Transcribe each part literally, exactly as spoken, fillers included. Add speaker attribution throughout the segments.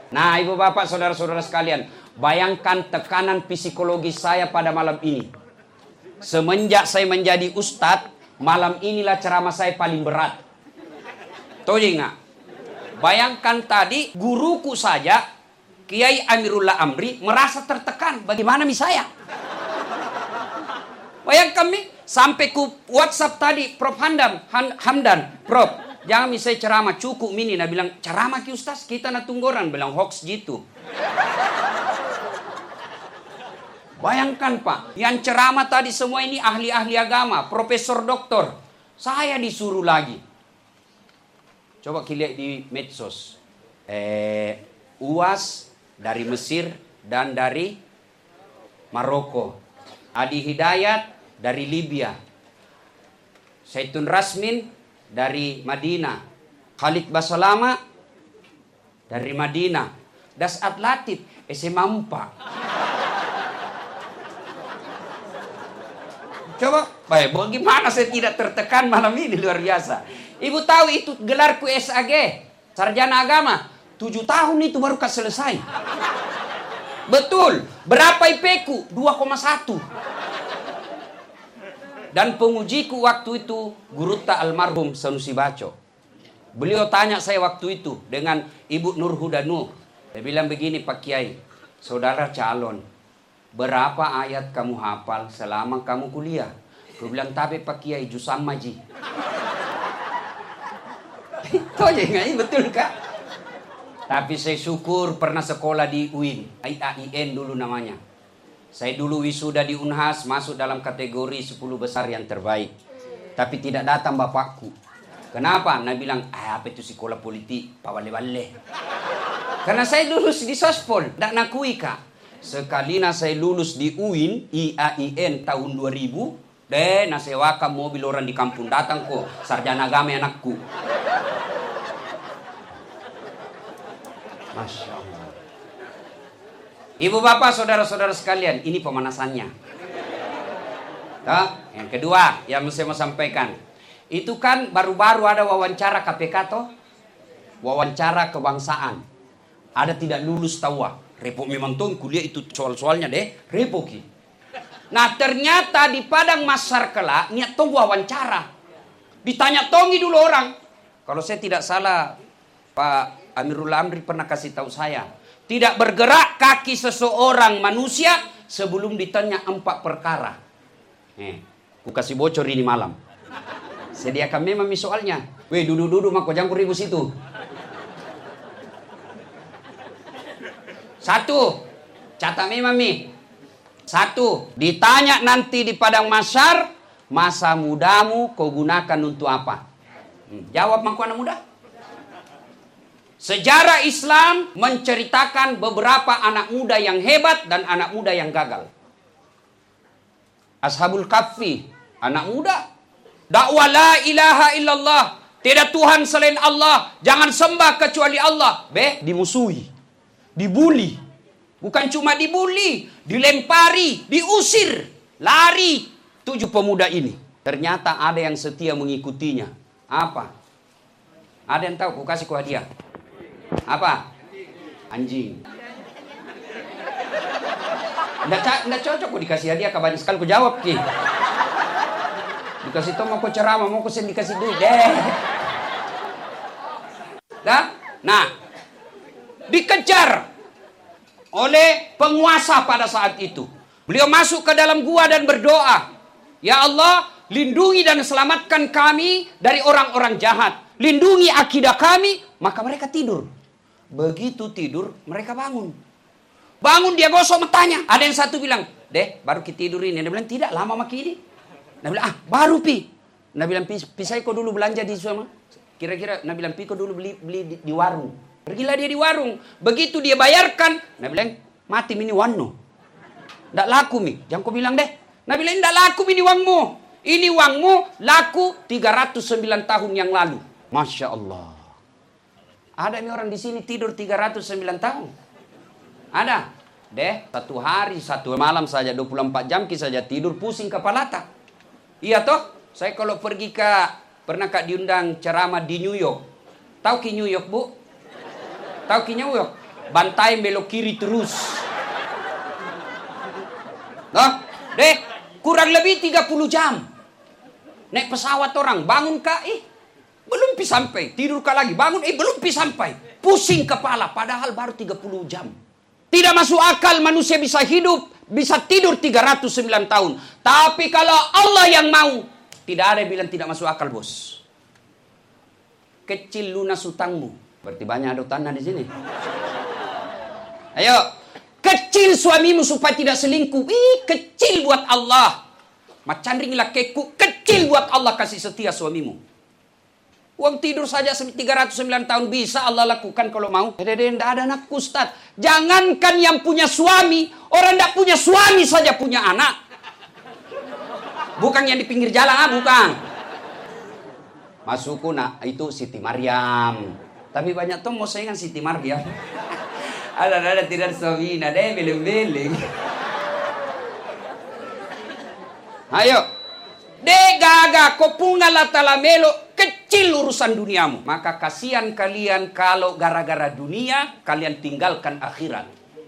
Speaker 1: Nah, ibu bapak, saudara-saudara sekalian, bayangkan tekanan psikologis saya pada malam ini. Semenjak saya menjadi ustadz, malam inilah ceramah saya paling berat. Tahu nggak? Bayangkan tadi guruku saja, Kiai Amirullah Amri, merasa tertekan. Bagaimana mi saya? Bayangkan mi, sampai ku WhatsApp tadi, Prof Hamdan, Hamdan, Prof, jangan mi saya ceramah, cukup mini. Nah bilang, ceramah ki ustaz, kita na tunggoran. Bilang, hoax gitu. Bayangkan Pak, yang ceramah tadi semua ini ahli-ahli agama, profesor doktor. Saya disuruh lagi. Coba kita lihat di medsos. Eh, U A S dari Mesir dan dari Maroko. Adi Hidayat dari Libya. Saitun Rasmin dari Madinah. Khalid Basalama dari Madinah. Dasat Latif S M A empat. Coba, baik, bagaimana saya tidak tertekan malam ini, luar biasa. Ibu tahu itu gelarku S A G, Sarjana Agama. Tujuh tahun itu baru kan selesai. Betul, berapa I P ku? dua koma satu. Dan pengujiku waktu itu, Guruta almarhum Sanusi Baco. Beliau tanya saya waktu itu dengan Ibu Nur Hudanu. Dia bilang begini, Pak Kiai, saudara calon, berapa ayat kamu hafal selama kamu kuliah? Aku bilang, tapi Pak Kiai Jusam Maji. Itu aja nggak, betul Kak? Tapi saya syukur pernah sekolah di U I N, I A I N dulu namanya. Saya dulu wisuda di Unhas, masuk dalam kategori sepuluh besar yang terbaik. Tapi tidak datang bapakku. Kenapa? Nah bilang, ah, apa itu sekolah politik, Pak Wale-Wale. Karena saya lulus di Sospol, tidak nakui Kak. Sekalina saya lulus di U I N, I A I N tahun dua ribu, deh nasewakan mobil orang di kampung datang kok, sarjana agama anakku. Masya Allah. Ibu bapak, saudara-saudara sekalian, ini pemanasannya. Nah, yang kedua yang saya mau sampaikan, itu kan baru-baru ada wawancara K P K toh, wawancara kebangsaan. Ada tidak lulus tawa. Repot memang tuh kuliah itu soal-soalnya deh, repot ki. Nah ternyata di Padang Masar kelak niat tong wawancara. Ditanya tongi dulu orang. Kalau saya tidak salah, Pak Amirullah Amri pernah kasih tahu saya, tidak bergerak kaki seseorang manusia sebelum ditanya empat perkara. Eh, ku kasih bocor ini malam. Sediakan memang soalnya. Weh duduk-duduk mako jangan ribu situ. Satu, catat memang mi. Satu, ditanya nanti di Padang Mahsyar, masa mudamu kau gunakan untuk apa? Hmm, jawab mangku anak muda. Sejarah Islam menceritakan beberapa anak muda yang hebat dan anak muda yang gagal. Ashabul Kahfi, anak muda. Dakwah la ilaha illallah, tidak Tuhan selain Allah, jangan sembah kecuali Allah. Be, dimusuhi, dibuli. Bukan cuma dibuli, dilempari, diusir, lari. Tujuh pemuda ini. Ternyata ada yang setia mengikutinya. Apa? Ada yang tahu? Ku kasih ku hadiah. Apa? Anjing. Nggak, nggak cocok kok dikasih hadiah, banyak sekali ku jawab ki. Dikasih tau mau ku ceramah, mau ku sendiri dikasih duit deh. Dah? Nah, dikejar oleh penguasa pada saat itu. Beliau masuk ke dalam gua dan berdoa, ya Allah, lindungi dan selamatkan kami dari orang-orang jahat. Lindungi akidah kami. Maka mereka tidur. Begitu tidur, mereka bangun. Bangun dia gosok matanya. Ada yang satu bilang, deh baru kita tidur ini. Dia bilang, tidak lama maki ini. Dia bilang, ah baru pi. Dia bilang, pi, pi saya kok dulu belanja di sana. Kira-kira, dia bilang, pi kok dulu beli, beli di, di warung. Pergilah dia di warung. Begitu dia bayarkan, dia bilang, mati mini wano. Tidak laku mi. Jangan kau bilang deh. Dia bilang, tidak laku mini uangmu. Ini uangmu laku tiga ratus sembilan tahun yang lalu. Masya Allah. Ada nih orang di sini tidur tiga ratus sembilan tahun. Ada. Deh, satu hari, satu malam saja dua puluh empat jam kita saja tidur pusing kepala tak. Iya toh? Saya kalau pergi ke, pernah Kak diundang ceramah di New York. Tahu ki New York, Bu? Tahu ki New York? Bantai belok kiri terus. Nah, deh, kurang lebih tiga puluh jam. Naik pesawat orang, bangun kak, eh, belum pi sampai. Tidur kak lagi, bangun, eh, belum pi sampai. Pusing kepala, padahal baru tiga puluh jam. Tidak masuk akal manusia bisa hidup, bisa tidur tiga ratus sembilan tahun. Tapi kalau Allah yang mau, tidak ada yang bilang tidak masuk akal, bos. Kecil lunas utangmu. Berarti banyak ada tanah di sini. Ayo, kecil suamimu supaya tidak selingkuh. Ih, kecil buat Allah. Macan ringlah keku, kecil buat Allah kasih setia suamimu. Uang tidur saja tiga ratus sembilan tahun bisa Allah lakukan kalau mau. Dede, tidak ada anak Ustaz. Jangankan yang punya suami, orang tidak punya suami saja punya anak. Bukan yang di pinggir jalan, ah, bukan. Masukku nak, itu Siti Maryam. Tapi banyak tuh mau saingan Siti Maryam. Ada-ada tidak suami, ada beleng-beleng. Ayo, de gaga kopuna latala melo kecil urusan duniamu. Maka kasihan kalian kalau gara-gara dunia kalian tinggalkan akhirat.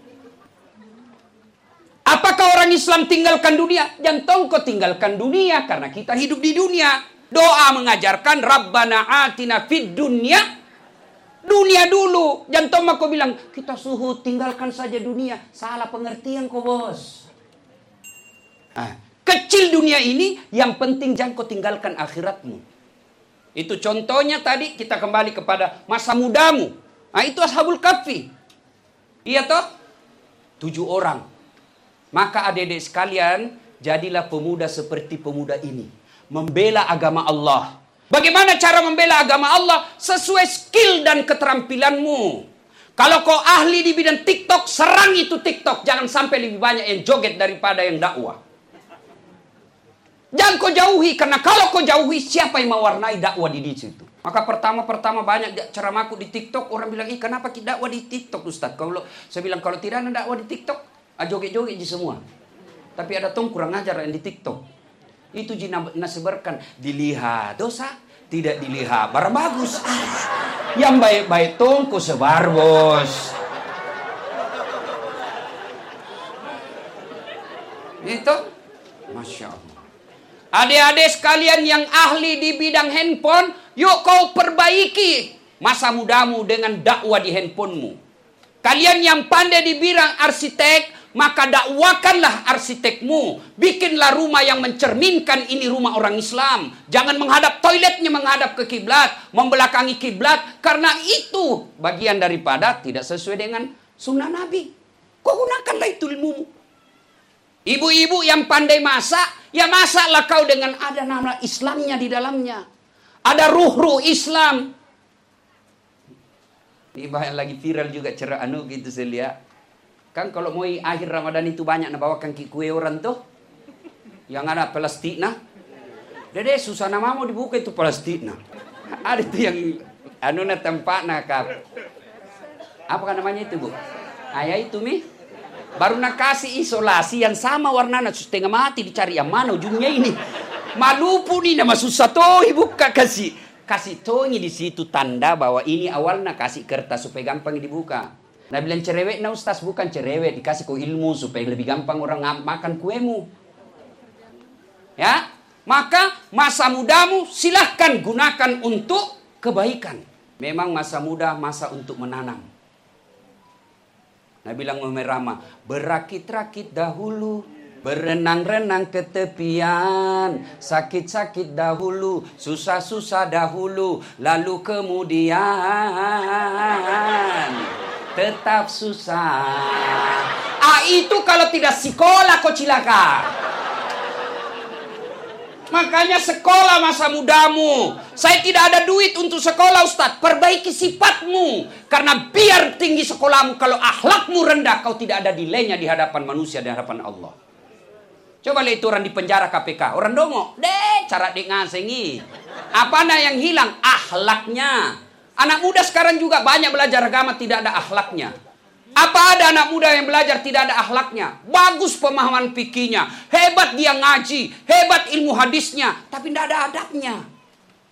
Speaker 1: Apakah orang Islam tinggalkan dunia? Jangan kau tinggalkan dunia karena kita hidup di dunia. Doa mengajarkan Rabbana atina fid dunya. Dunia dulu. Jangan kau bilang kita suhu tinggalkan saja dunia. Salah pengertian kau, bos. Ah. Kecil dunia ini, yang penting jangan kau tinggalkan akhiratmu. Itu contohnya tadi kita kembali kepada masa mudamu. Nah itu Ashabul Kahfi. Iya toh? Tujuh orang. Maka adik-adik sekalian, jadilah pemuda seperti pemuda ini. Membela agama Allah. Bagaimana cara membela agama Allah? Sesuai skill dan keterampilanmu. Kalau kau ahli di bidang TikTok, serang itu TikTok. Jangan sampai lebih banyak yang joget daripada yang dakwah. Jangan kau jauhi, karena kalau kau jauhi, siapa yang mewarnai dakwah di situ? Maka pertama-pertama banyak ceramahku di TikTok, orang bilang, ih kenapa kita dakwah di TikTok Ustaz? Kalau saya bilang, kalau tidak ada dakwah di TikTok, ah, joget-joget di semua. Tapi ada tong kurang ajar yang di TikTok. Itu jina nasebarkan, dilihat dosa, tidak dilihat barang bagus. Ah, yang baik-baik tong ku sebar, bos. Itu, Masya Allah. Adik-adik sekalian yang ahli di bidang handphone, yuk kau perbaiki masa mudamu dengan dakwah di handphonemu. Kalian yang pandai di bidang arsitek, maka dakwakanlah arsitekmu. Bikinlah rumah yang mencerminkan ini rumah orang Islam. Jangan menghadap toiletnya menghadap ke kiblat, membelakangi kiblat, karena itu bagian daripada tidak sesuai dengan sunnah Nabi. Kau gunakanlah itu ilmumu. Ibu-ibu yang pandai masak, ya masaklah kau dengan ada nama Islamnya di dalamnya. Ada ruh-ruh Islam. Ini banyak lagi viral juga cerita anu gitu saya lihat. Kan kalau mau akhir Ramadan itu banyak nak bawakan kue orang tuh. Yang ada plastik nah. Dede susah nama mau dibuka itu plastik nah. Ada itu yang anu na tempat nak kap. Apa kan namanya itu, Bu? Ayah itu mi. Baru nak kasih isolasi yang sama warnanya setengah mati dicari yang mana ujungnya ini. Malupu nih nama susah toh ibu kasih kasih tohnya di situ tanda bahwa ini awalnya kasih kertas supaya gampang dibuka. Nah bilang cerewet nah Ustaz bukan cerewet dikasih kau ilmu supaya lebih gampang orang makan kuemu. Ya maka masa mudamu silahkan gunakan untuk kebaikan. Memang masa muda masa untuk menanam. Nah bilang Umar Rama, berakit-rakit dahulu, berenang-renang ke tepian, sakit-sakit dahulu, susah-susah dahulu, lalu kemudian tetap susah. Ah itu kalau tidak sekolah kau cilaka. Makanya sekolah masa mudamu. Saya tidak ada duit untuk sekolah Ustaz. Perbaiki sifatmu. Karena biar tinggi sekolahmu. Kalau akhlakmu rendah. Kau tidak ada nilainya di hadapan manusia. Di hadapan Allah. Coba lihat itu orang di penjara K P K. Orang dongo. Deh cara dek ngasengi. Apana yang hilang? Akhlaknya. Anak muda sekarang juga banyak belajar agama. Tidak ada akhlaknya. Apa ada anak muda yang belajar tidak ada akhlaknya? Bagus pemahaman fikihnya, hebat dia ngaji, hebat ilmu hadisnya, tapi tidak ada adabnya.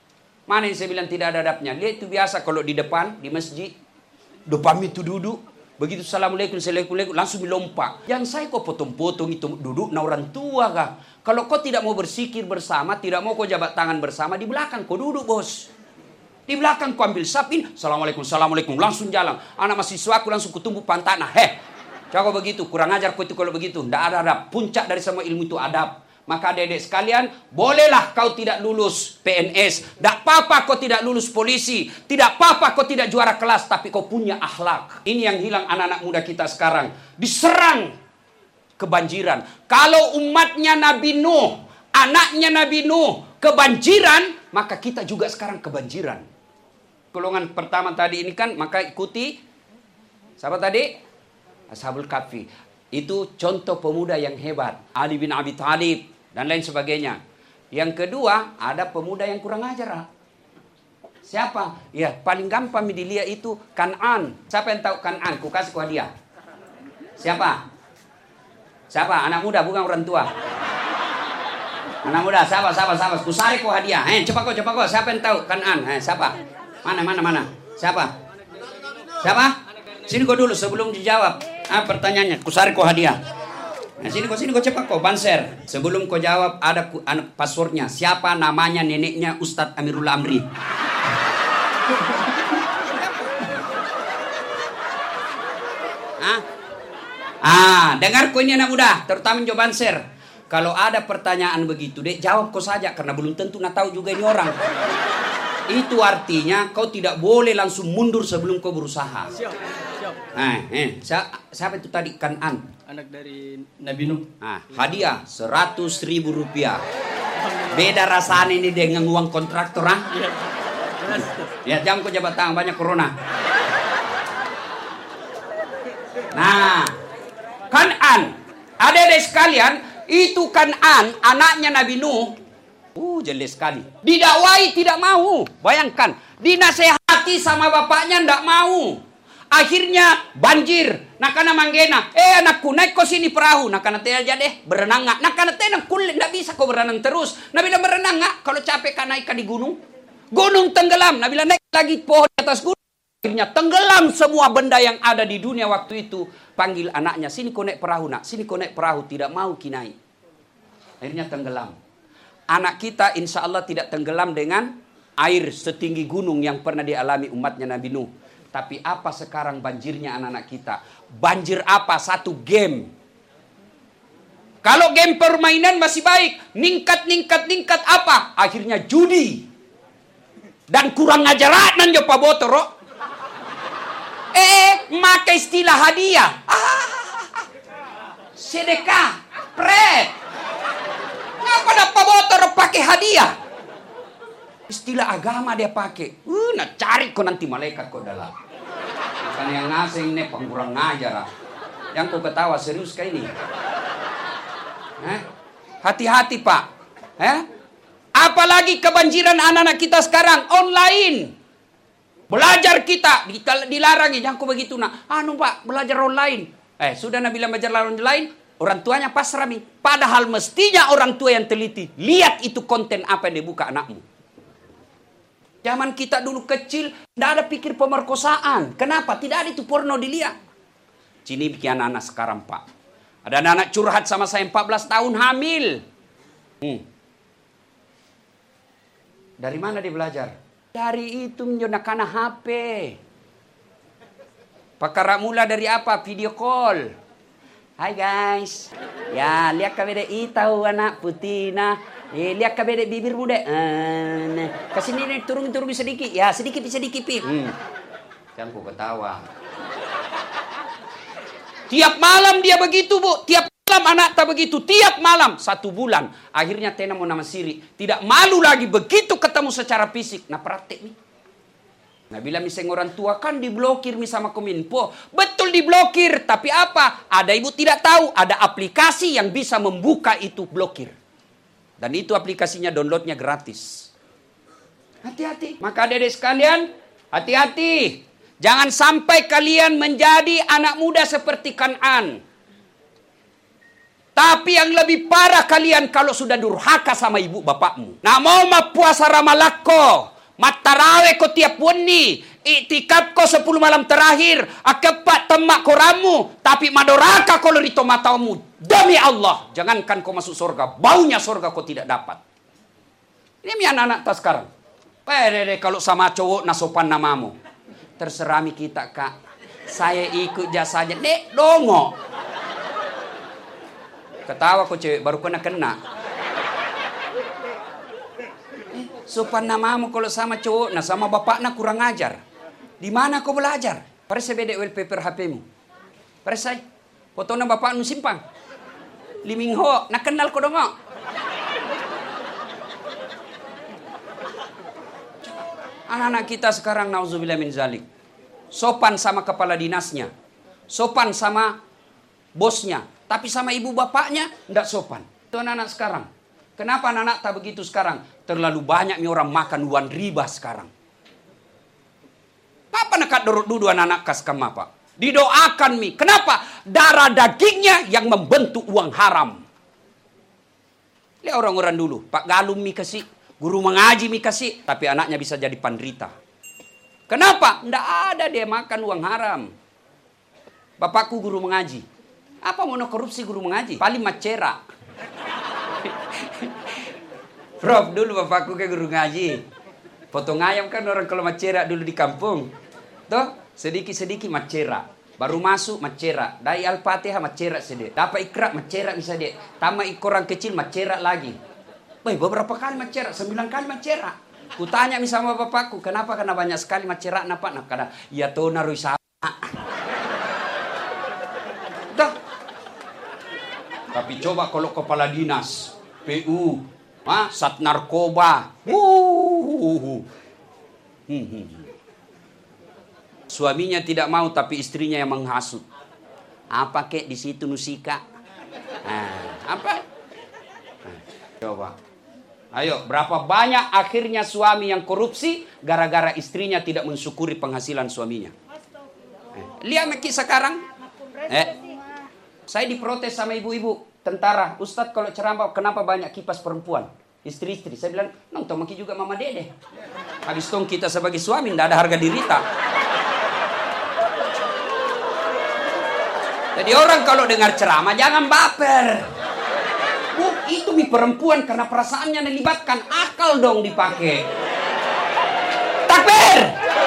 Speaker 1: Mana yang saya bilang tidak ada adabnya? Lihat itu biasa kalau di depan, di masjid, depan itu duduk, Begitu assalamualaikum, assalamualaikum, langsung dilompat. Yang saya kok potong-potong itu duduk na orang tua kah? Kalau kau tidak mau bersikir bersama, tidak mau kau jabat tangan bersama, di belakang kau duduk bos. Di belakang kau ambil sapin, assalamualaikum, assalamualaikum, langsung jalan. Anak mahasiswa aku langsung kutumbuk pantatnya. Heh, coba begitu, kurang ajar kau itu kalau begitu. Tidak ada adab. Puncak dari semua ilmu itu adab. Maka adik-adik sekalian, bolehlah kau tidak lulus P N S. Tidak apa-apa kau tidak lulus polisi. Tidak apa-apa kau tidak juara kelas. Tapi kau punya akhlak. Ini yang hilang anak-anak muda kita sekarang. Diserang kebanjiran. Kalau umatnya Nabi Nuh, anaknya Nabi Nuh, kebanjiran, maka kita juga sekarang kebanjiran. Golongan pertama tadi ini kan, maka ikuti. Siapa tadi? Ashabul Kahfi. Itu contoh pemuda yang hebat. Ali bin Abi Thalib. Dan lain sebagainya. Yang kedua, ada pemuda yang kurang ajar. Siapa? Ya, paling gampang dilihat itu Kan'an. Siapa yang tahu Kan'an? Ku kasih ku hadiah. Siapa? Siapa? Anak muda, bukan orang tua. Anak muda, siapa? Siapa? Siapa? Ku sari ku hadiah. Eh, cepat kau, cepat kau. Siapa yang tahu Kan'an? Eh, siapa? Mana, mana, mana? Siapa? Siapa? Sini kau dulu sebelum dijawab. Ah, pertanyaannya. Ku sari ku hadiah. Nah, sini kau, sini kau cepat kau, Banser. Sebelum kau jawab, ada ku, an, passwordnya. Siapa namanya neneknya Ustadz Amirul Amri? ah? ah, dengar kau ini anak muda, terutama Jo Banser. Kalau ada pertanyaan begitu, dek jawab kau saja, karena belum tentu nak tahu juga ini orang. Itu artinya kau tidak boleh langsung mundur sebelum kau berusaha. Siap, siap. Nah, eh, siapa itu tadi? Kan'an.
Speaker 2: Anak dari Nabi Nuh.
Speaker 1: Nah, hadiah seratus ribu rupiah. Beda rasanya ini dengan uang kontraktor, ah? Ya, jangan kau jabat tangan, banyak corona. Nah, Kan'an, adik-adik sekalian, itu Kan'an, anaknya Nabi Nuh. Uh, jelas sekali. Didakwai tidak mau. Bayangkan, dinasehati sama bapaknya tidak mau. Akhirnya banjir. Nakana manggena. Eh anakku, naik kau sini perahu. Nakana teh aja deh, berenang nggak? Nakana teh nang kulit, nggak bisa kau berenang terus. Nabi bilang berenang nggak? Kalau capek kan naik di gunung. Gunung tenggelam. Nabi bilang naik lagi pohon di atas gunung. Akhirnya tenggelam semua benda yang ada di dunia waktu itu. Panggil anaknya, sini kau naik perahu nak. Sini kau naik perahu. Tidak mau kinai. Akhirnya tenggelam. Anak kita insya Allah tidak tenggelam dengan air setinggi gunung yang pernah dialami umatnya Nabi Nuh. Tapi apa sekarang banjirnya anak-anak kita? Banjir apa? Satu game. Kalau game permainan masih baik. Ningkat, ningkat, ningkat apa? Akhirnya judi. Dan kurang ajaran jo Pak Botoro. Eh, maka istilah hadiah. Ah, sedekah. Pret. Ngapa dah Pak Botoro pakai hadiah? Istilah agama dia pakai. Uh, nak cari kau nanti malaikat kau dalam. Bukan yang ngasih ini pengkurang ngajar. Yang kau ketawa serius kayak ini. Eh? Hati-hati Pak. Eh? Apalagi kebanjiran anak-anak kita sekarang online. Belajar kita dilarangi. Jangan kau begitu nak. Anu Pak, belajar online. Eh, sudah Nabi bilang belajar online. Orang tuanya pasrah nih. Padahal mestinya orang tua yang teliti. Lihat itu konten apa yang dibuka anakmu. Zaman kita dulu kecil, tidak ada pikir pemerkosaan. Kenapa? Tidak ada itu porno dilihat. Sini bikin anak-anak sekarang Pak. Ada anak-anak curhat sama saya empat belas tahun hamil. Hmm. Dari mana dia belajar? Dari itu menjonakan H P. Pakar mula dari apa? Video call. Hai guys. Ya, lihat K B D I tahu anak putih nah. Eh, lihat K B D bibir muda. Uh, nah. Kasini nih turun-turun sedikit. Ya, sedikit sedikit pip. Hmm. Jangan ku ketawa. Tiap malam dia begitu, Bu. Tiap malam anak tak begitu. Tiap malam satu bulan. Akhirnya Tena mau nama siri. Tidak malu lagi begitu ketemu secara fisik. Nah, praktek nih. Nah, bila misalnya orang tua kan diblokir nih sama Kominfo. Betul diblokir. Tapi apa? Ada ibu tidak tahu. Ada aplikasi yang bisa membuka itu blokir. Dan itu aplikasinya downloadnya gratis. Hati-hati. Maka adik-adik sekalian, hati-hati. Jangan sampai kalian menjadi anak muda seperti Kan'an. Tapi yang lebih parah kalian kalau sudah durhaka sama ibu bapakmu. Nah mau ma puasa ramalako. Matarawe ko tiap wani. Iktikaf kau sepuluh malam terakhir. Akepat temak koramu. Tapi madoraka kau lerito matamu. Demi Allah. Jangankan kau masuk surga. Baunya surga kau tidak dapat. Ini mi anak-anak tak sekarang. Pede kalau sama cowok nasopan namamu. Terserah mi kita kak. Saya ikut jasanya. Dek dongo. Ketawa kau cewek baru kena kena. Eh, sopan namamu kalau sama cowok. Nah sama bapaknya kurang ajar. Di mana kau belajar? Pare saya bedek wallpaper H P-mu. Pare saya fotonya bapak nu simpang. Limingho, nak kenal kau dongo. Anak-anak kita sekarang nauzubillah min zalik. Sopan sama kepala dinasnya. Sopan sama bosnya. Tapi sama ibu bapaknya tidak sopan. Itu anak-anak sekarang. Kenapa anak-anak tak begitu sekarang? Terlalu banyak nih orang makan uang riba sekarang. Apa nak dorok dua anak-anak kas kama pak? Didoakan mi. Kenapa? Darah dagingnya yang membentuk uang haram. Lihat orang-orang dulu. Pak Galum mi kasih. Guru mengaji mi kasih. Tapi anaknya bisa jadi penderita. Kenapa? Tidak ada dia makan uang haram. Bapakku guru mengaji. Apa mau korupsi guru mengaji? Paling macera. Prof, dulu bapakku ke guru ngaji. Potong ayam kan orang kalau macera dulu di kampung. Tuh, sedikit-sedikit macera. Baru masuk macera. Dari Al-Fatihah macera sedikit. Dapat ikra macera bisa dek. Tambah orang kecil macera lagi. Wah, beberapa kali macera, sembilan kali macera. Kutanya sama bapakku, kenapa? Karena banyak sekali macera napa? Nah, karena ya tuh naruh sama. Tuh. Tapi coba kalau kepala dinas, P U, ah, Sat Narkoba. Uh, hmm, hmm. Suaminya tidak mau tapi istrinya yang menghasut. Apa kek di situ Nusika? Nah, apa? Nah, coba. Ayo, berapa banyak akhirnya suami yang korupsi gara-gara istrinya tidak mensyukuri penghasilan suaminya. Eh, lihat Meki sekarang. Eh, saya diprotes sama ibu-ibu tentara. Ustadz kalau ceramah kenapa banyak kipas perempuan? Istri-istri. Saya bilang, nong Maki juga mama dede. Habis tong kita sebagai suami tidak ada harga diri tak. Jadi orang kalau dengar ceramah jangan baper. Bu, itu mi perempuan karena perasaannya dilibatkan. Akal dong dipakai. Takbir!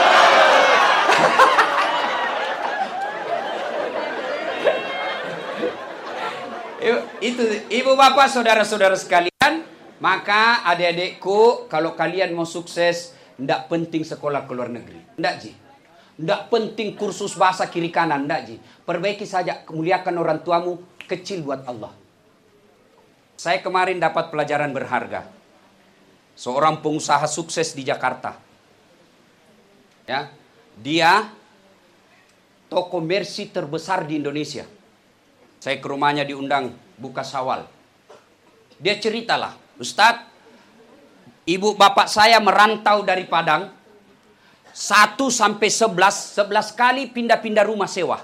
Speaker 1: Itu ibu bapak saudara-saudara sekalian. Maka adik-adikku, kalau kalian mau sukses, tidak penting sekolah ke luar negeri. Tidak, Ji. Tidak penting kursus bahasa kiri kanan. Tidak, Ji. Perbaiki saja, muliakan orang tuamu, kecil buat Allah. Saya kemarin dapat pelajaran berharga. Seorang pengusaha sukses di Jakarta. Ya, dia toko Mercy terbesar di Indonesia. Saya ke rumahnya diundang buka sawal. Dia ceritalah, Ustadz, ibu bapak saya merantau dari Padang. Satu sampai sebelas, sebelas kali pindah-pindah rumah sewa.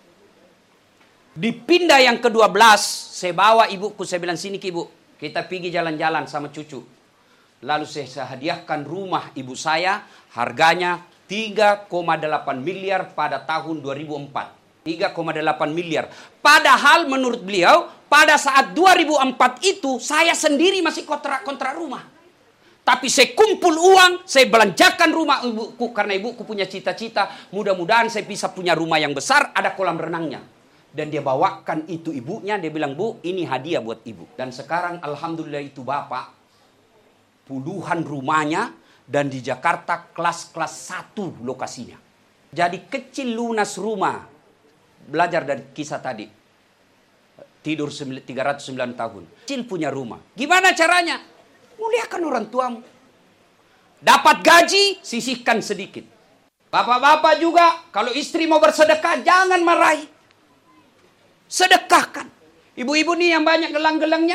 Speaker 1: Dipindah yang kedua belas, saya bawa ibuku, saya bilang sini ke ibu. Kita pergi jalan-jalan sama cucu. Lalu saya hadiahkan rumah ibu saya, harganya tiga koma delapan miliar pada tahun dua ribu empat. tiga koma delapan miliar. Padahal menurut beliau, pada saat dua ribu empat itu, saya sendiri masih kontrak-kontrak rumah. Tapi saya kumpul uang, saya belanjakan rumah ibuku. Karena ibuku punya cita-cita, mudah-mudahan saya bisa punya rumah yang besar, ada kolam renangnya. Dan dia bawakan itu ibunya, dia bilang, Bu, ini hadiah buat ibu. Dan sekarang alhamdulillah itu bapak, puluhan rumahnya, dan di Jakarta kelas-kelas satu lokasinya. Jadi kecil lunas rumah. Belajar dari kisah tadi. Tidur tiga ratus sembilan tahun. Kecil punya rumah. Gimana caranya? Muliakan orang tuamu. Dapat gaji, sisihkan sedikit. Bapak-bapak juga, kalau istri mau bersedekah, jangan marahi. Sedekahkan. Ibu-ibu nih yang banyak gelang-gelangnya.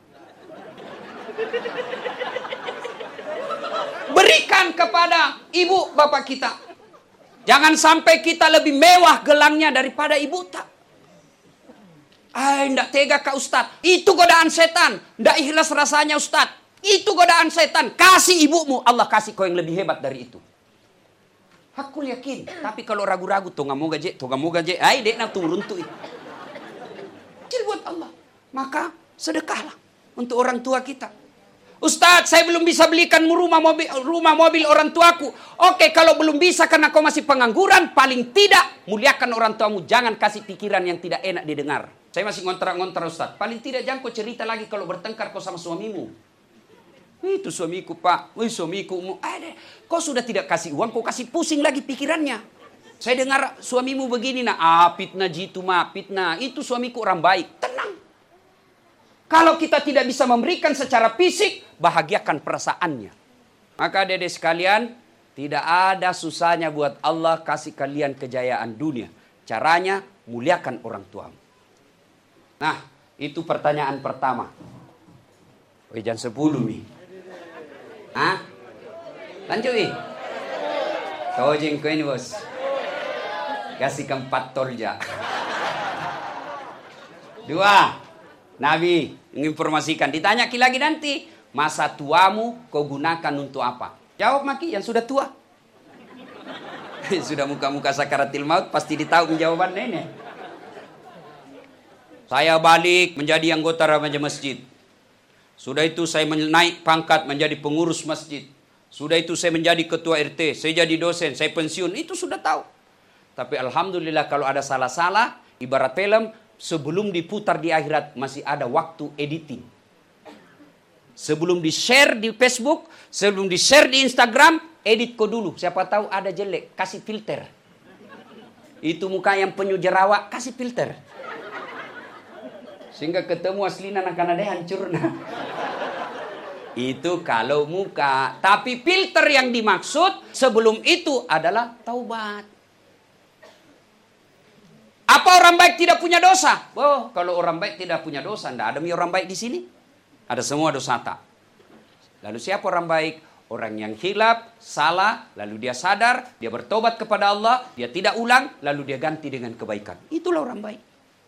Speaker 1: Berikan kepada ibu bapak kita. Jangan sampai kita lebih mewah gelangnya daripada ibu tak. Ah, enggak tega Kak Ustadz. Itu godaan setan. Enggak ikhlas rasanya Ustadz. Itu godaan setan. Kasih ibumu. Allah kasih kau yang lebih hebat dari itu. Hakul yakin. Tapi kalau ragu-ragu, toh nggak mau gaje, toh nggak mau gaje, ay dek nak turun tuh. Jadi buat Allah. Maka sedekahlah untuk orang tua kita. Ustadz, saya belum bisa belikan rumah mobil, rumah mobil orang tuaku. Oke, kalau belum bisa karena kau masih pengangguran, paling tidak muliakan orang tuamu. Jangan kasih pikiran yang tidak enak didengar. Saya masih ngontrak-ngontrak Ustadz. Paling tidak jangan kau cerita lagi kalau bertengkar kau sama suamimu. Itu suamiku pak, wih suamiku, eh, kau sudah tidak kasih uang, kau kasih pusing lagi pikirannya. Saya dengar suamimu begini, nah, ah, fitnah jitu mah, fitnah, itu suamiku orang baik, tenang. Kalau kita tidak bisa memberikan secara fisik, bahagiakan perasaannya. Maka adik-adik sekalian, tidak ada susahnya buat Allah kasih kalian kejayaan dunia. Caranya, muliakan orang tuamu. Nah, itu pertanyaan pertama. Oh, jam sepuluh nih. Hah? Lanjut nih. Tojeng ko ini bos. Kasih keempat tolja. Dua. Nabi menginformasikan. Ditanya lagi nanti. Masa tuamu kau gunakan untuk apa? Jawab maki yang sudah tua. Sudah muka-muka sakaratil maut. Pasti ditahu jawabannya ini. Saya balik menjadi anggota remaja masjid. Sudah itu saya naik pangkat menjadi pengurus masjid. Sudah itu saya menjadi ketua R T. Saya jadi dosen, saya pensiun. Itu sudah tahu. Tapi alhamdulillah kalau ada salah-salah, ibarat film, sebelum diputar di akhirat masih ada waktu editing. Sebelum di-share di Facebook, sebelum di-share di Instagram, edit kau dulu. Siapa tahu ada jelek, kasih filter. Itu muka yang penuh jerawat, kasih filter. Sehingga ketemu aslinya akan ada hancur. Itu kalau muka. Tapi filter yang dimaksud sebelum itu adalah taubat. Apa orang baik tidak punya dosa? Oh, kalau orang baik tidak punya dosa, tidak ada orang baik di sini. Ada semua dosa tak. Lalu siapa orang baik? Orang yang hilaf, salah, lalu dia sadar, dia bertobat kepada Allah, dia tidak ulang, lalu dia ganti dengan kebaikan. Itulah orang baik.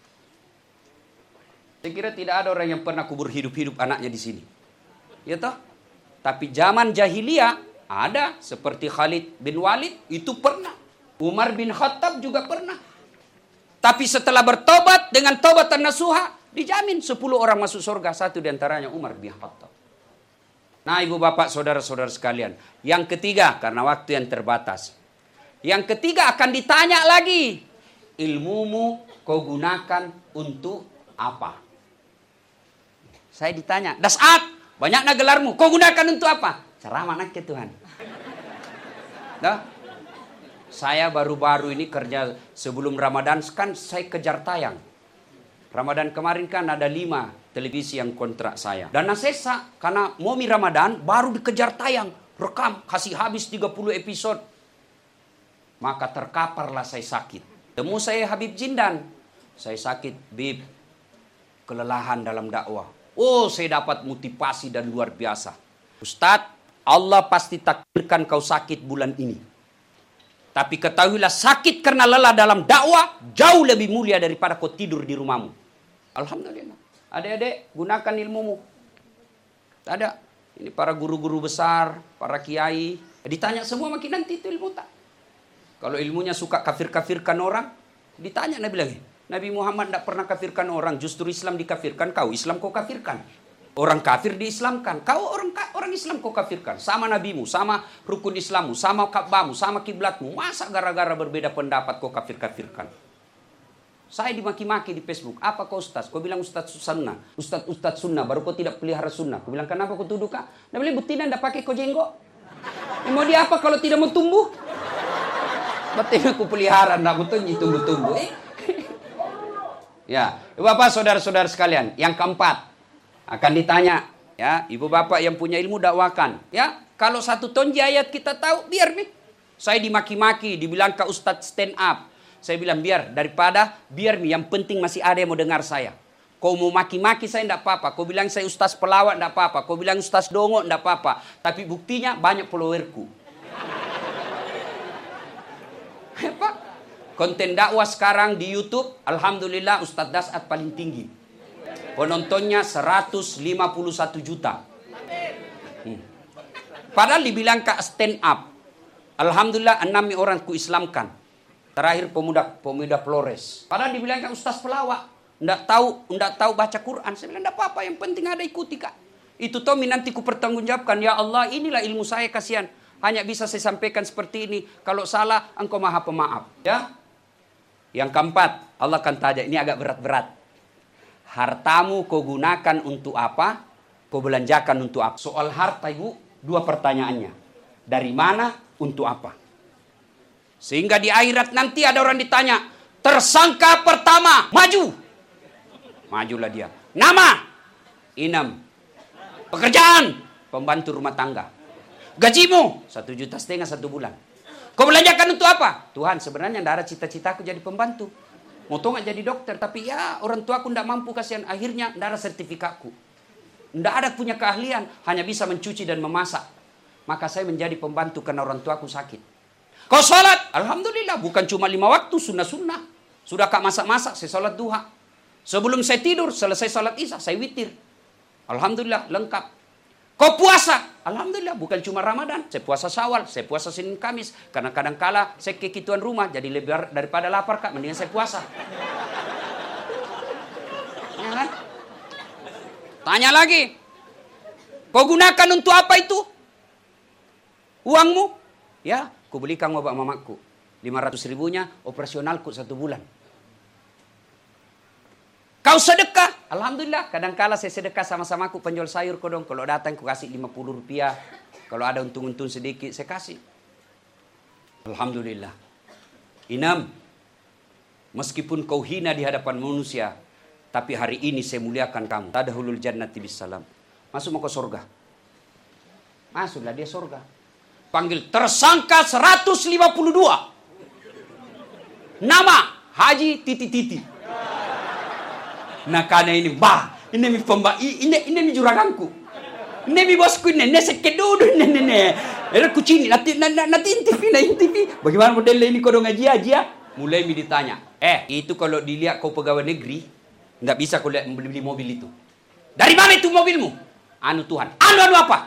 Speaker 1: Saya kira tidak ada orang yang pernah kubur hidup-hidup anaknya di sini. Ya toh? Tapi zaman jahiliyah ada seperti Khalid bin Walid itu pernah. Umar bin Khattab juga pernah. Tapi setelah bertobat dengan taubatan nasuha, dijamin sepuluh orang masuk surga, satu diantaranya Umar bin Khattab. Nah, ibu bapak, saudara-saudara sekalian, yang ketiga karena waktu yang terbatas. Yang ketiga akan ditanya lagi, ilmumu kau gunakan untuk apa? Saya ditanya, dasat, banyaknya gelarmu, kau gunakan untuk apa? Ceramah nak ke Tuhan. Nah, saya baru-baru ini kerja sebelum Ramadan, kan saya kejar tayang. Ramadan kemarin kan ada lima televisi yang kontrak saya. Dan nasesa, karena mau mi Ramadan, baru dikejar tayang. Rekam, kasih habis tiga puluh episode. Maka terkaparlah saya sakit. Temu saya Habib Jindan. Saya sakit, Bib, kelelahan dalam dakwah. Oh, saya dapat motivasi dan luar biasa. Ustadz, Allah pasti takdirkan kau sakit bulan ini. Tapi ketahuilah sakit karena lelah dalam dakwah jauh lebih mulia daripada kau tidur di rumahmu. Alhamdulillah. Adik-adik, gunakan ilmumu. Ada. Ini para guru-guru besar, para kiai. Ditanya semua makin nanti itu ilmu tak. Kalau ilmunya suka kafir-kafirkan orang, ditanya Nabi lagi. Nabi Muhammad tidak pernah kafirkan orang, justru Islam dikafirkan, kau Islam kau kafirkan. Orang kafir diislamkan, kau orang orang Islam kau kafirkan. Sama nabimu, sama rukun Islammu, sama Ka'bahmu, sama kiblatmu. Masa gara-gara berbeda pendapat kau kafir-kafirkan? Saya dimaki-maki di Facebook. Apa kau ustaz? Kau bilang ustaz sunnah, ustaz ustaz sunnah, baru kau tidak pelihara sunnah. Kau bilang kenapa kau tuduh kak? Nah boleh betina tidak pakai kau jenggot. Eh, mau dia apa kalau tidak mau tumbuh? Betina aku pelihara, tidak betul tumbuh-tumbuh. Eh? Ya, ibu bapak, saudara-saudara sekalian, yang keempat akan ditanya, ya, ibu bapak yang punya ilmu dakwakan, ya, kalau satu tonji ayat kita tahu, biar nih, saya dimaki-maki, dibilang ke ustadz stand up, saya bilang biar daripada biar nih, yang penting masih ada yang mau dengar saya. Kau mau maki-maki saya enggak apa-apa, kau bilang saya ustadz pelawak enggak apa-apa, kau bilang ustadz dongo enggak apa-apa, tapi buktinya banyak followerku. Pak. Konten dakwah sekarang di YouTube, alhamdulillah Ustadz Dasat paling tinggi. Penontonnya seratus lima puluh satu juta. Hmm. Padahal dibilang kak stand up. Alhamdulillah enam orang ku Islamkan. Terakhir pemuda pemuda Flores. Padahal dibilangkan ustaz pelawak, ndak tahu ndak tahu baca Quran. Saya bilang ndak apa-apa, yang penting ada ikuti kak. Itu Tommy nanti ku pertanggungjawabkan. Ya Allah, inilah ilmu saya, kasihan. Hanya bisa saya sampaikan seperti ini. Kalau salah, engkau maha pemaaf. Ya. Yang keempat, Allah akan tanya, ini agak berat-berat. Hartamu kau gunakan untuk apa? Kau belanjakan untuk apa? Soal harta ibu, dua pertanyaannya. Dari mana, untuk apa? Sehingga di akhirat nanti ada orang ditanya, tersangka pertama, maju. Majulah dia. Nama, Inam. Pekerjaan, pembantu rumah tangga. Gajimu, satu juta setengah satu bulan. Kau belanjakan untuk apa? Tuhan, sebenarnya tidak ada cita-citaku jadi pembantu. Mau tuh nggak jadi dokter, tapi ya orang tua aku tidak mampu, kasihan. Akhirnya tidak ada sertifikatku. Tidak ada punya keahlian, hanya bisa mencuci dan memasak. Maka saya menjadi pembantu karena orang tuaku sakit. Kau sholat, alhamdulillah, bukan cuma lima waktu, sunnah-sunnah. Sudah kak masak-masak, saya sholat duha. Sebelum saya tidur, selesai sholat isya, saya witir. Alhamdulillah, lengkap. Kau puasa, alhamdulillah, bukan cuma Ramadan. Saya puasa Syawal, saya puasa Senin Kamis. Karena kadang-kala saya kekituan rumah, jadi lebih daripada lapar kak, mendingan saya puasa. Ya kan? Tanya lagi, kau gunakan untuk apa itu? Uangmu? Ya, ku belikan obat mamaku. lima ratus ribunya operasionalku satu bulan. Kau sedekah? Alhamdulillah, kadang-kala saya sedekah sama-sama aku penjual sayur kodong. Kalau datang aku kasih lima puluh rupiah. Kalau ada untung-untung sedikit, saya kasih. Alhamdulillah. Inam, meskipun kau hina di hadapan manusia, tapi hari ini saya muliakan kamu. Tadahulul jannati bisalam. Masuk mau ke surga. Masuklah dia surga. Panggil tersangka seratus lima puluh dua. Nama Haji Titi-Titi. Nah karena ini, bah, ini mi pemba, ini ini mi juraganku, ini mi bosku ini, ini sekedodo ini ini, ini kucing, nanti nanti intipi, nanti intipi, bagaimana modelnya ini kau dong aja aja, mulai mi ditanya, eh itu kalau dilihat kau pegawai negeri, nggak bisa kau lihat beli mobil itu, dari mana itu mobilmu? Anu Tuhan, anu anu apa?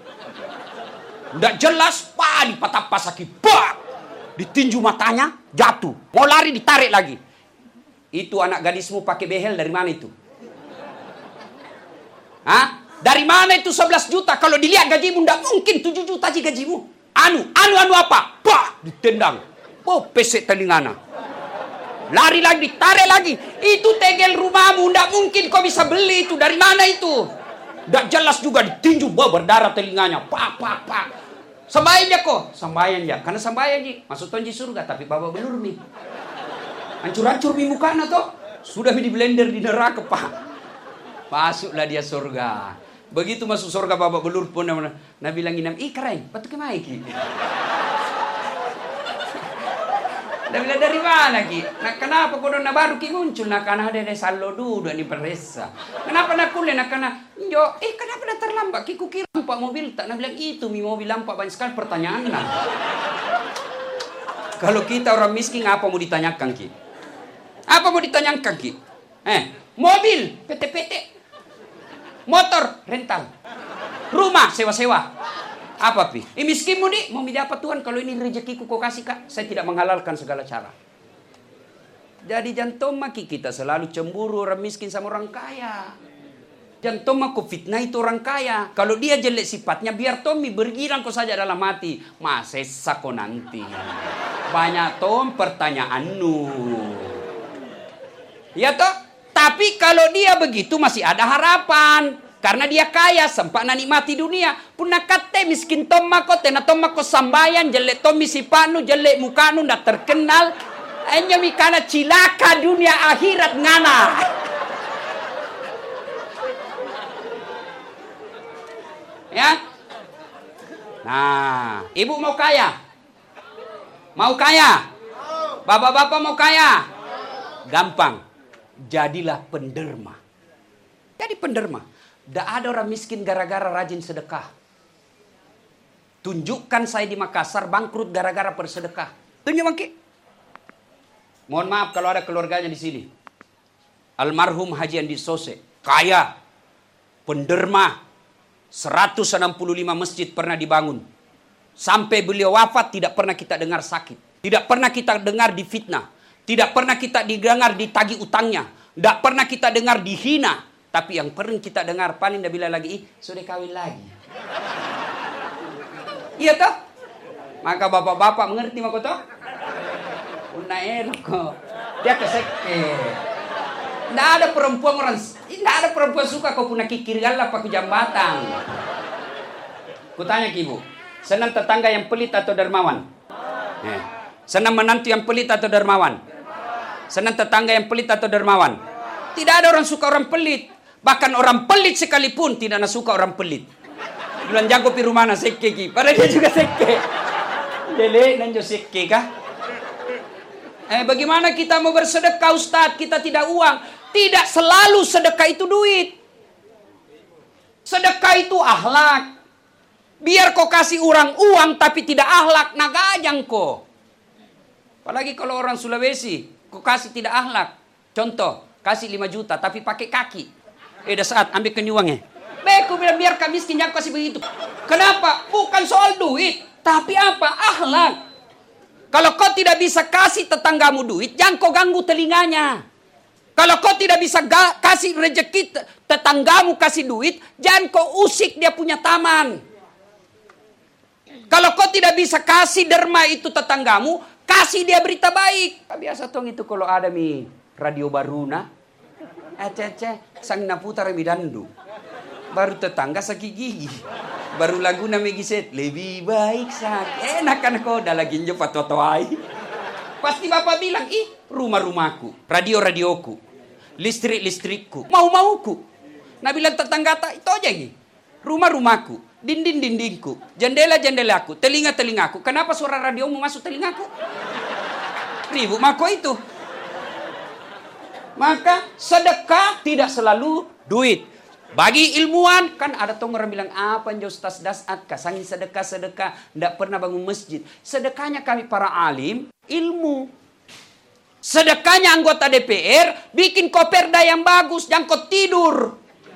Speaker 1: Udah jelas, pak dipatah pasaki, bah, ditinju matanya, jatuh, mau lari ditarik lagi. Itu anak gadismu pakai behel dari mana itu? Hah? Dari mana itu sebelas juta? Kalau dilihat gajimu, tidak mungkin tujuh juta aja gajimu. Anu, anu, anu apa? Bah, ditendang. Oh, pesek telingana. Lari lagi, ditarik lagi. Itu tegel rumahmu, tidak mungkin kau bisa beli itu. Dari mana itu? Tidak jelas juga ditinju, bah, berdarah telinganya. Pak, pak, pak. Sembahyang ya kok? Sembahyang ya. Karena sembahyang ya. Masuk tonji surga, tapi bawa belur nih. Hancur-hancur di mukanya toh. Sudah di blender di neraka pak. Masuklah dia surga. Begitu masuk surga babak belur pun Nabi bilang inam, ih keren, batu kemai ki. Nabi bilang dari mana ki? Nah, kenapa kau na baru ki muncul? Nah karena ada ada sallo dulu di peresa. Kenapa nak kuliah? Nah karena yo, eh kenapa nak terlambat? Ki kukira lampak mobil tak? Nabi bilang itu mi mobil lampak banyak sekali pertanyaan lah. Kalau kita orang miskin apa mau ditanyakan ki? Apa mau ditanyakan ki? Eh, mobil, P T P T, motor, rental, rumah, sewa-sewa. Apa pi? Eh miskinmu nih, mau dapat Tuhan kalau ini rezekiku kau kasih kak. Saya tidak menghalalkan segala cara. Jadi jantung maki kita selalu cemburu orang miskin sama orang kaya. Jantung aku fitnah itu orang kaya. Kalau dia jelek sifatnya, biar Tommy bergirang kau saja dalam hati. Masesa kau nanti. Banyak tom pertanyaanmu. Ya toh? Tapi kalau dia begitu masih ada harapan. Karena dia kaya, sempat nikmati dunia. Puna kate miskin tomako, tena tomako sambayan, jelek tomi sipanu, jelek mukanu, ndak terkenal. Hanya mikana cilaka dunia akhirat ngana. Ya? Nah, ibu mau kaya? Mau kaya? Bapak-bapak mau kaya? Gampang. Jadilah penderma. Jadi penderma. Tidak ada orang miskin gara-gara rajin sedekah. Tunjukkan saya di Makassar bangkrut gara-gara bersedekah. Tunjuk bangki. Mohon maaf kalau ada keluarganya di sini. Almarhum Haji Andi Sose. Kaya. Penderma. seratus enam puluh lima masjid pernah dibangun. Sampai beliau wafat tidak pernah kita dengar sakit. Tidak pernah kita dengar difitnah. Tidak pernah kita dengar ditagih utangnya. Tidak pernah kita dengar dihina. Tapi yang pernah kita dengar paling dia bilang lagi, ih sudah kawin lagi. Iya toh? Maka bapak-bapak mengerti maka toh? Una elko. Dia keseke. Tidak ada perempuan orang, tidak ada perempuan suka kau punya kikir galah pakai jambatan. Kutanya ke ibu, senang tetangga yang pelit atau dermawan? Eh. Senang menantu yang pelit atau dermawan? Senang tetangga yang pelit atau dermawan? Tidak ada orang suka orang pelit. Bahkan orang pelit sekalipun tidak nak suka orang pelit. Bulan jago pi rumah na seke ki. Padahal dia juga seke. Dele nanjo seke kah? Eh bagaimana kita mau bersedekah Ustaz? Kita tidak uang. Tidak selalu sedekah itu duit. Sedekah itu akhlak. Biar kau kasih orang uang tapi tidak akhlak, nagajang kau. Apalagi kalau orang Sulawesi, kau kasih tidak akhlak. Contoh, kasih lima juta tapi pakai kaki. Eh dah saat ambil kenyuangnya. Beku bilang biar kami miskin jangan kasih begitu. Kenapa? Bukan soal duit, tapi apa? Akhlak. Kalau kau tidak bisa kasih tetanggamu duit, jangan kau ganggu telinganya. Kalau kau tidak bisa kasih rezeki tetanggamu kasih duit, jangan kau usik dia punya taman. Kalau kau tidak bisa kasih derma itu tetanggamu, kasih dia berita baik. Biasa tong itu kalau ada mi radio baruna, aceh-aceh sang naputar mi dandu. Baru tetangga sakit gigi. Baru lagu na mi giset, lebih baik sakit. Enak kan kau dah lagi njo patwatwai. Pasti bapak bilang, ih rumah-rumahku, radio-radioku. Listrik-listrikku, mau-mauku. Nah bilang tetangga tak, itu aja nih. Rumah-rumahku, dinding-dindingku, jendela-jendelaku, telinga-telingaku. Kenapa suara radiomu masuk telingaku? Ribut mako itu. Maka sedekah tidak selalu duit. Bagi ilmuwan, kan ada tong orang bilang, apa yang Ustaz Dasat, kasangi sedekah-sedekah, tidak pernah bangun masjid. Sedekahnya kami para alim, ilmu. Sedekahnya anggota D P R, bikin koperda yang bagus, jangan kau tidur.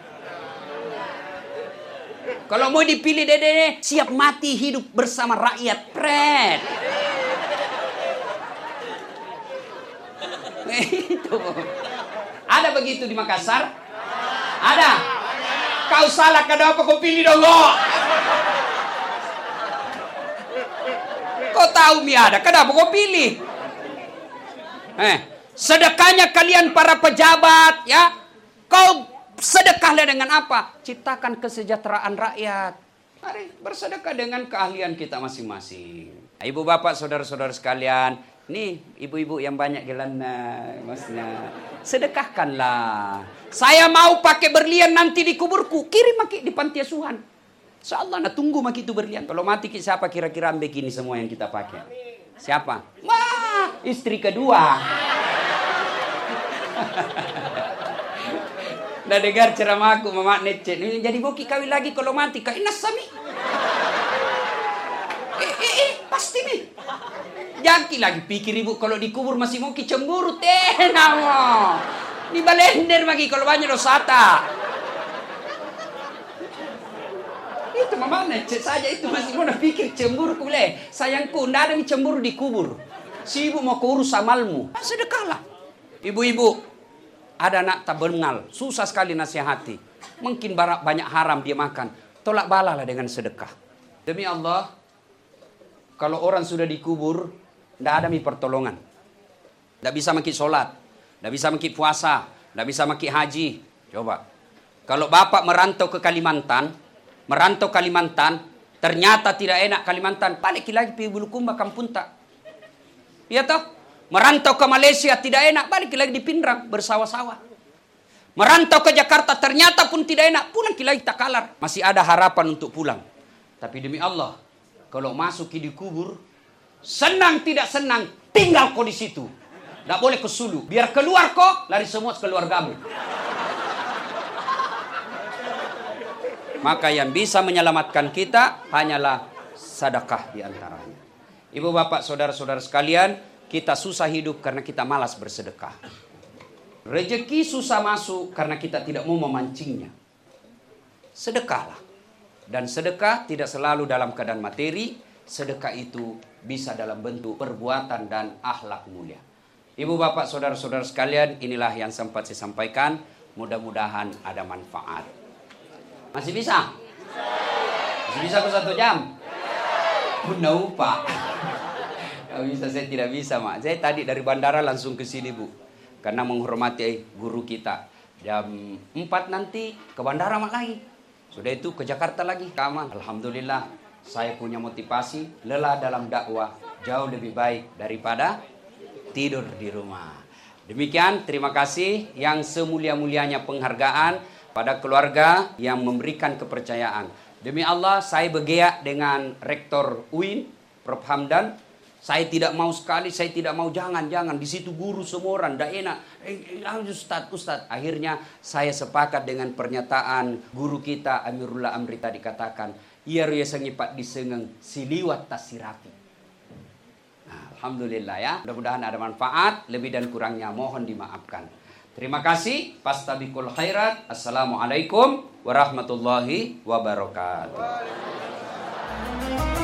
Speaker 1: Kalau mau dipilih dede, siap mati hidup bersama rakyat, pret. Itu. Ada begitu di Makassar? Ada. Kau salah, kenapa kau pilih dong? Kau tahu mi ada, kenapa kau pilih? Eh, sedekahnya kalian para pejabat, ya. Kau sedekahlah dengan apa? Ciptakan kesejahteraan rakyat. Mari bersedekah dengan keahlian kita masing-masing. Ibu bapak, saudara-saudara sekalian, nih ibu-ibu yang banyak gelana, maksudnya sedekahkanlah. Saya mau pakai berlian nanti di kuburku, kirim maki di panti asuhan. Insyaallah nak tunggu maki itu berlian. Kalau mati siapa kira-kira ambek ini semua yang kita pakai? Siapa? Wah, istri kedua. Nah dengar ceramahku Mama Necet. Jadi boki kawin lagi kalau mati. Kak Inas Sami. Eh, eh, eh, pasti nih. Jaki lagi pikir ibu kalau dikubur masih mau cemburu. Tenang mo. Di balender lagi kalau banyak dosata. Itu Mama Necet saja itu masih mau pikir cemburu kule. Sayangku, ndak ada cemburu di kubur. Si ibu mau kurus amalmu. Sedekahlah. Ibu-ibu, ada anak tak bengal, susah sekali nasihati. Mungkin banyak haram dia makan. Tolak balalah dengan sedekah. Demi Allah, kalau orang sudah dikubur, ndak ada mi pertolongan. Ndak bisa maki sholat, ndak bisa maki puasa, ndak bisa maki haji. Coba. Kalau bapak merantau ke Kalimantan, Merantau Kalimantan, ternyata tidak enak Kalimantan. Balik lagi pi Bulukumba kampung tak. Iya toh? Merantau ke Malaysia tidak enak, balik lagi di Pindrang bersawah-sawah. Merantau ke Jakarta ternyata pun tidak enak, pulang lagi tak kalar. Masih ada harapan untuk pulang. Tapi demi Allah, kalau masuk di kubur, senang tidak senang, tinggal kau di situ. Tidak boleh ke sulu. Biar keluar kau, lari semua keluargamu. Maka yang bisa menyelamatkan kita hanyalah sedekah di antaranya. Ibu bapak saudara-saudara sekalian, kita susah hidup karena kita malas bersedekah. Rezeki susah masuk karena kita tidak mau memancingnya. Sedekahlah. Dan sedekah tidak selalu dalam keadaan materi, sedekah itu bisa dalam bentuk perbuatan dan akhlak mulia. Ibu bapak saudara-saudara sekalian, inilah yang sempat saya sampaikan. Mudah-mudahan ada manfaat. Masih bisa? Masih bisa ke satu jam? Pun lupa. Kalau bisa saya tidak bisa, Mak. Saya tadi dari bandara langsung ke sini, Bu. Karena menghormati guru kita. Jam empat nanti ke bandara, Mak, lagi. Sudah itu ke Jakarta lagi. Kaman. Alhamdulillah, saya punya motivasi. Lelah dalam dakwah jauh lebih baik daripada tidur di rumah. Demikian, terima kasih yang semulia-mulianya penghargaan pada keluarga yang memberikan kepercayaan. Demi Allah, saya bergeak dengan Rektor U I N, Profesor Hamdan. Saya tidak mau sekali, saya tidak mau, jangan, jangan. Di situ guru semua orang, tidak enak. Eh, Ustaz, Ustaz. Akhirnya saya sepakat dengan pernyataan guru kita, Amirullah Amri tadi katakan, iya ruya sengipat disengeng, siliwat tasirapi. Nah, alhamdulillah ya. Mudah-mudahan ada manfaat, lebih dan kurangnya mohon dimaafkan. Terima kasih. Fastabiqul khairat. Assalamualaikum warahmatullahi wabarakatuh.